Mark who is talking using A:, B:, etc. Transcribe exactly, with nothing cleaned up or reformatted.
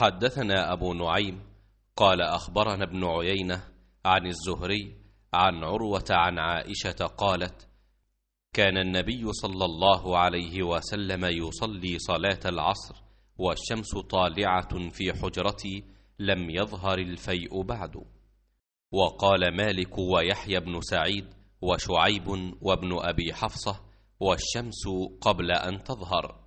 A: حدثنا أبو نعيم قال أخبرنا ابن عيينة عن الزهري عن عروة عن عائشة قالت: كان النبي صلى الله عليه وسلم يصلي صلاة العصر والشمس طالعة في حجرتي لم يظهر الفيء بعد. وقال مالك ويحيى بن سعيد وشعيب وابن أبي حفصة: والشمس قبل أن تظهر.